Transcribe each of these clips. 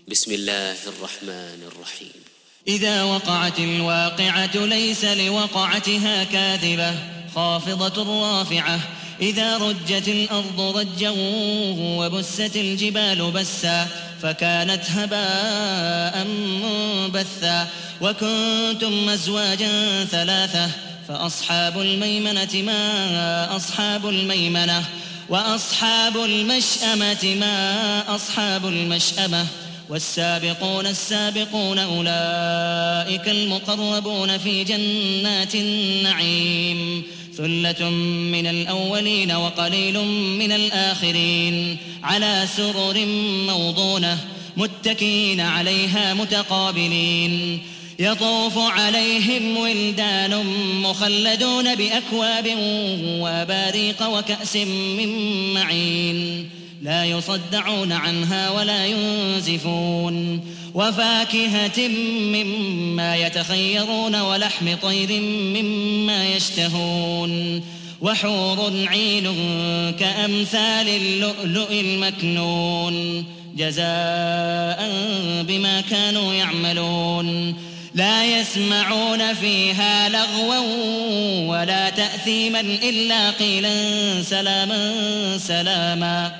بسم الله الرحمن الرحيم. إذا وقعت الواقعة ليس لوقعتها كاذبة خافضة رافعة. إذا رجت الأرض رجا وبست الجبال بسا فكانت هباء منبثا. وكنتم أزواجا ثلاثة فأصحاب الميمنة ما أصحاب الميمنة وأصحاب المشأمة ما أصحاب المشأمة. والسابقون السابقون أولئك المقربون في جنات النعيم. ثلة من الأولين وقليل من الآخرين على سرر موضونة متكئين عليها متقابلين. يطوف عليهم ولدان مخلدون بأكواب وأباريق وكأس من معين لا يصدعون عنها ولا ينزفون. وفاكهة مما يتخيرون ولحم طير مما يشتهون. وحور عين كأمثال اللؤلؤ المكنون جزاء بما كانوا يعملون. لا يسمعون فيها لغوا ولا تأثيما إلا قيلا سلاما سلاما.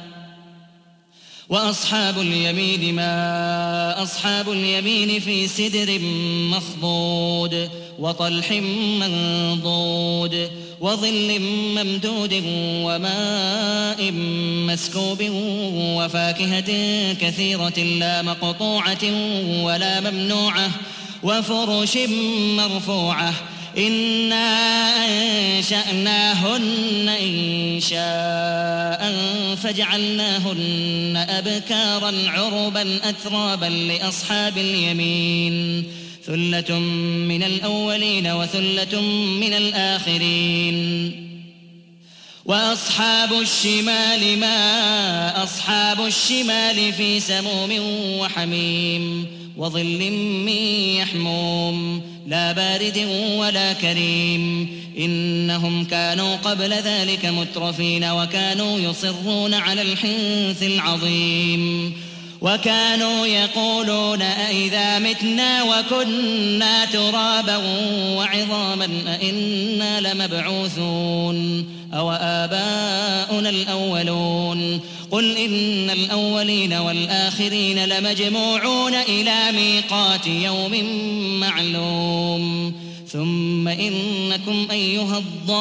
وأصحاب اليمين ما أصحاب اليمين في سدر مخضود وطلح منضود وظل ممدود وماء مسكوب وفاكهة كثيرة لا مقطوعة ولا ممنوعة وفرش مرفوعة. إنا أنشأناهن إنشاء فجعلناهن أبكارا عربا أترابا لأصحاب اليمين. ثلة من الأولين وثلة من الآخرين. وأصحاب الشمال ما أصحاب الشمال في سموم وحميم وظل من يحموم لا بارد ولا كريم. إنهم كانوا قبل ذلك مترفين وكانوا يصرون على الحنث العظيم. وكانوا يقولون أئذا متنا وكنا ترابا وعظاما أئنا لمبعوثون أو آباؤنا الأولون. قل إن الأولين والآخرين لمجموعون إلى ميقات يوم معلوم. ثم إنكم أيها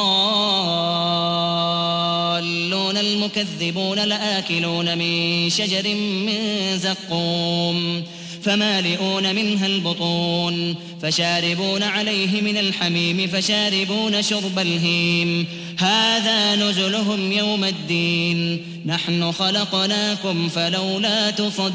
الضالون المكذبون لآكلون من شجر من زقوم فمالئون منها البطون فشاربون عليه من الحميم فشاربون شرب الهيم. هذا نزلهم يوم الدين نحن خلقناكم فلولا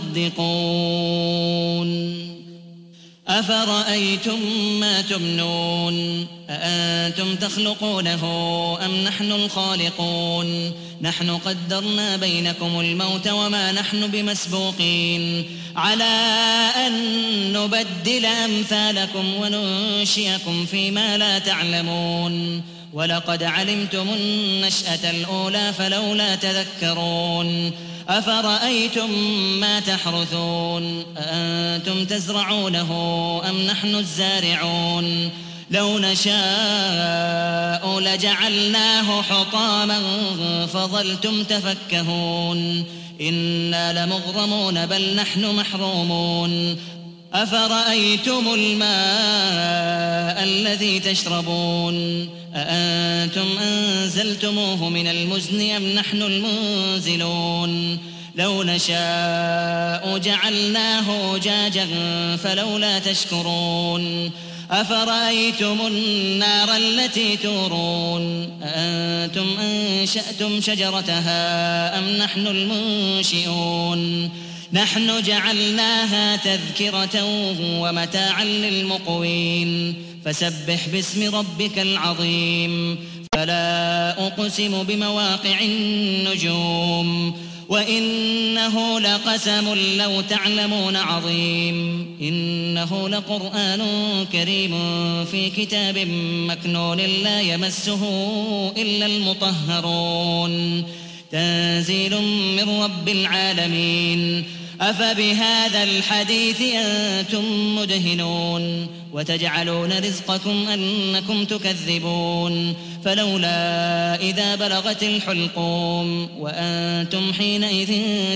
تصدقون. أفرأيتم ما تمنون أأنتم تخلقونه أم نحن الخالقون. نحن قدرنا بينكم الموت وما نحن بمسبوقين على أن نبدل أمثالكم وننشئكم فيما لا تعلمون. ولقد علمتم النشأة الأولى فلولا تذكرون. أفرأيتم ما تحرثون أأنتم تزرعونه أم نحن الزارعون. لو نشاء لجعلناه حطاما فظلتم تفكهون. إنا لمغرمون بل نحن محرومون. أفرأيتم الماء الذي تشربون أأنتم أنزلتموه من المزن أم نحن المنزلون. لو نشاء جعلناه جاجا فلولا تشكرون. أفرأيتم النار التي تورون أأنتم أنشأتم شجرتها أم نحن المنشئون. نحن جعلناها تذكرة ومتاعا للمقوين. فسبح باسم ربك العظيم. فلا أقسم بمواقع النجوم وإنه لقسم لو تعلمون عظيم. إنه لقرآن كريم في كتاب مكنون لا يمسه إلا المطهرون. تنزيل من رب العالمين. أفبهذا الحديث أنتم مدهنون وتجعلون رزقكم أنكم تكذبون فلولا إذا بلغت الحلقوم وأنتم حينئذ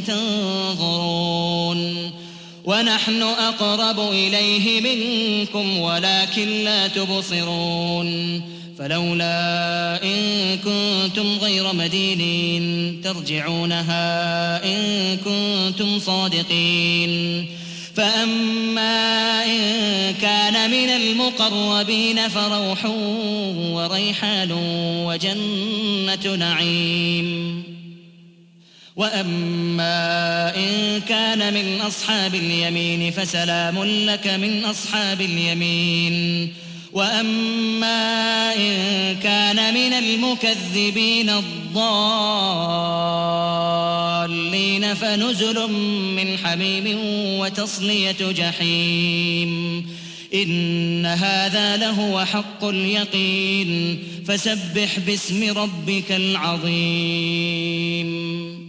تنظرون ونحن أقرب إليه منكم ولكن لا تبصرون فلولا إن كنتم غير مدينين ترجعونها إن كنتم صادقين فأما إن كان من المقربين فروح وريحان وجنة نعيم وأما إن كان من أصحاب اليمين فسلام لك من أصحاب اليمين وأما إن كان من المكذبين الضالين فنزل من حميم وتصلية جحيم إن هذا لهو حق اليقين فسبح باسم ربك العظيم